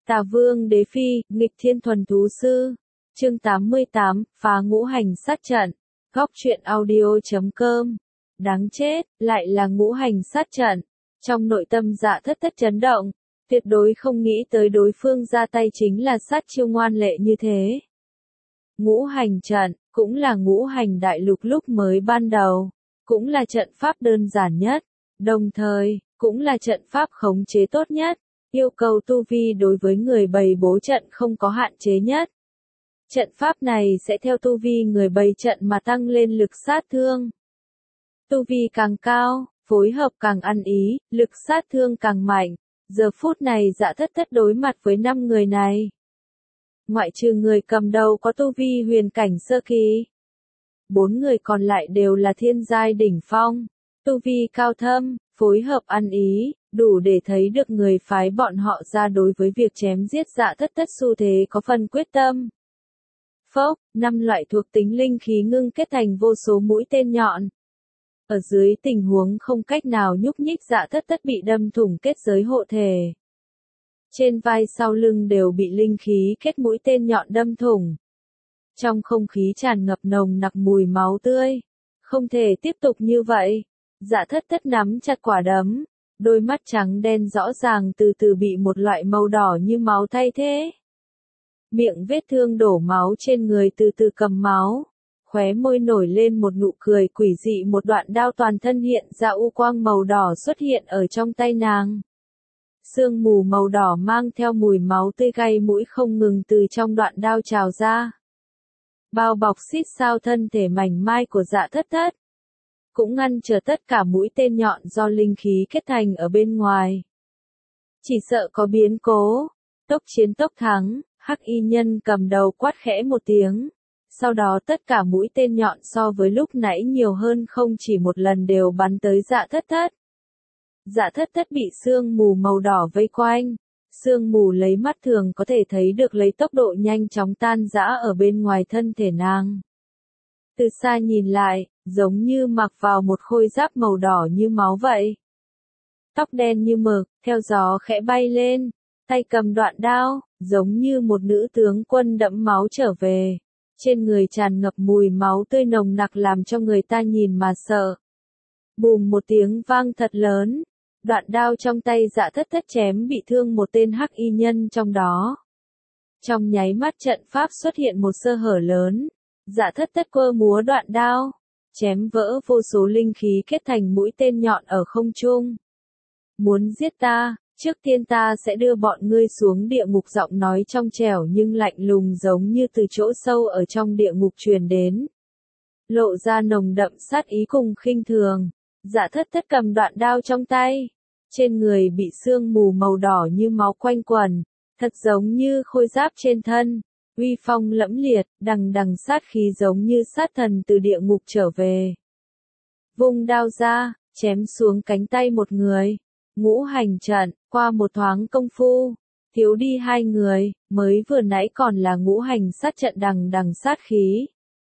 Tà Vương Đế Phi, nghịch thiên thuần thú sư. Chương 88, phá ngũ hành sát trận. Góc truyện audio.com. Đáng chết, lại là ngũ hành sát trận. Trong nội tâm Dạ Thất Thất chấn động, tuyệt đối không nghĩ tới đối phương ra tay chính là sát chiêu ngoan lệ như thế. Ngũ hành trận, cũng là ngũ hành đại lục lúc mới ban đầu, cũng là trận pháp đơn giản nhất, đồng thời, cũng là trận pháp khống chế tốt nhất, yêu cầu tu vi đối với người bày bố trận không có hạn chế nhất. Trận pháp này sẽ theo tu vi người bày trận mà tăng lên lực sát thương. Tu vi càng cao, phối hợp càng ăn ý, lực sát thương càng mạnh. Giờ phút này Dạ Thất Thất đối mặt với 5 người này. Ngoại trừ người cầm đầu có tu vi huyền cảnh sơ kỳ. 4 người còn lại đều là thiên giai đỉnh phong, tu vi cao thâm, phối hợp ăn ý, đủ để thấy được người phái bọn họ ra đối với việc chém giết Dạ Thất Thất xu thế có phần quyết tâm. Phốc, 5 loại thuộc tính linh khí ngưng kết thành vô số mũi tên nhọn. Ở dưới tình huống không cách nào nhúc nhích, Dạ Thất Thất bị đâm thủng kết giới hộ thể. Trên vai sau lưng đều bị linh khí kết mũi tên nhọn đâm thủng. Trong không khí tràn ngập nồng nặc mùi máu tươi. Không thể tiếp tục như vậy. Dạ Thất Thất nắm chặt quả đấm. Đôi mắt trắng đen rõ ràng từ từ bị một loại màu đỏ như máu thay thế. Miệng vết thương đổ máu trên người từ từ cầm máu. Khóe môi nổi lên một nụ cười quỷ dị, một đoạn đao toàn thân hiện ra u quang màu đỏ xuất hiện ở trong tay nàng. Sương mù màu đỏ mang theo mùi máu tươi gây mũi không ngừng từ trong đoạn đao trào ra. Bao bọc xít sao thân thể mảnh mai của Dạ Thất Thất. Cũng ngăn trở tất cả mũi tên nhọn do linh khí kết thành ở bên ngoài. Chỉ sợ có biến cố. Tốc chiến tốc thắng, Hắc Y Nhân cầm đầu quát khẽ một tiếng. Sau đó tất cả mũi tên nhọn so với lúc nãy nhiều hơn không chỉ một lần đều bắn tới Dạ Thất Thất. Dạ Thất Thất bị sương mù màu đỏ vây quanh. Sương mù lấy mắt thường có thể thấy được lấy tốc độ nhanh chóng tan rã ở bên ngoài thân thể nàng. Từ xa nhìn lại, giống như mặc vào một khôi giáp màu đỏ như máu vậy. Tóc đen như mực, theo gió khẽ bay lên, tay cầm đoạn đao, giống như một nữ tướng quân đẫm máu trở về. Trên người tràn ngập mùi máu tươi nồng nặc làm cho người ta nhìn mà sợ. Bùm một tiếng vang thật lớn. Đoạn đao trong tay Dạ Thất Thất chém bị thương một tên Hắc Y Nhân trong đó. Trong nháy mắt trận pháp xuất hiện một sơ hở lớn. Dạ Thất Thất quơ múa đoạn đao, chém vỡ vô số linh khí kết thành mũi tên nhọn ở không trung. Muốn giết ta, trước tiên ta sẽ đưa bọn ngươi xuống địa ngục, giọng nói trong trẻo nhưng lạnh lùng giống như từ chỗ sâu ở trong địa ngục truyền đến. Lộ ra nồng đậm sát ý cùng khinh thường. Dạ Thất Thất cầm đoạn đao trong tay. Trên người bị sương mù màu đỏ như máu quanh quần, thật giống như khôi giáp trên thân, uy phong lẫm liệt, đằng đằng sát khí giống như sát thần từ địa ngục trở về. Vung đao ra, chém xuống cánh tay một người. Ngũ hành trận, qua một thoáng công phu, thiếu đi 2 người, mới vừa nãy còn là ngũ hành sát trận đằng đằng sát khí.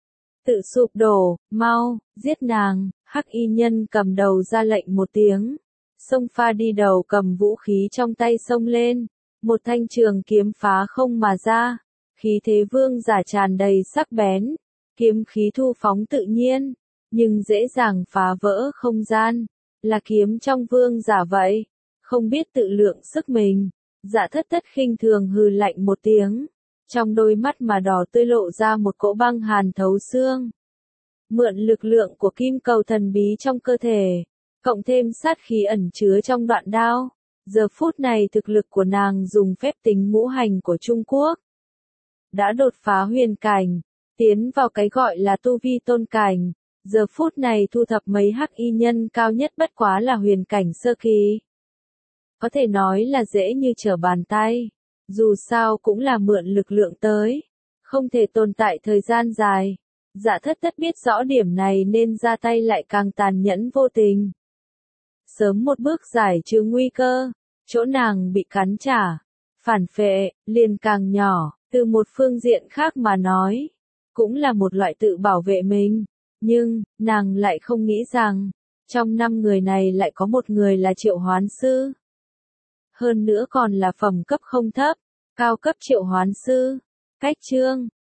Tự sụp đổ, mau, giết nàng, Hắc Y Nhân cầm đầu ra lệnh một tiếng. Xông pha đi đầu cầm vũ khí trong tay xông lên, một thanh trường kiếm phá không mà ra, khí thế vương giả tràn đầy sắc bén, kiếm khí thu phóng tự nhiên, nhưng dễ dàng phá vỡ không gian, là kiếm trong vương giả vậy, không biết tự lượng sức mình. Dạ Thất Thất khinh thường hừ lạnh một tiếng, trong đôi mắt mà đỏ tươi lộ ra một cỗ băng hàn thấu xương. Mượn lực lượng của kim cầu thần bí trong cơ thể, cộng thêm sát khí ẩn chứa trong đoạn đao, giờ phút này thực lực của nàng dùng phép tính ngũ hành của Trung Quốc đã đột phá huyền cảnh, tiến vào cái gọi là tu vi tôn cảnh, giờ phút này thu thập mấy Hắc Y Nhân cao nhất bất quá là huyền cảnh sơ kỳ. Có thể nói là dễ như trở bàn tay, dù sao cũng là mượn lực lượng tới, không thể tồn tại thời gian dài. Dạ Thất Thất biết rõ điểm này nên ra tay lại càng tàn nhẫn vô tình. Sớm một bước giải trừ nguy cơ, chỗ nàng bị cắn trả, phản phệ, liền càng nhỏ, từ một phương diện khác mà nói, cũng là một loại tự bảo vệ mình, nhưng, nàng lại không nghĩ rằng, trong 5 người này lại có một người là triệu hoán sư. Hơn nữa còn là phẩm cấp không thấp, Cao cấp triệu hoán sư. Cách chương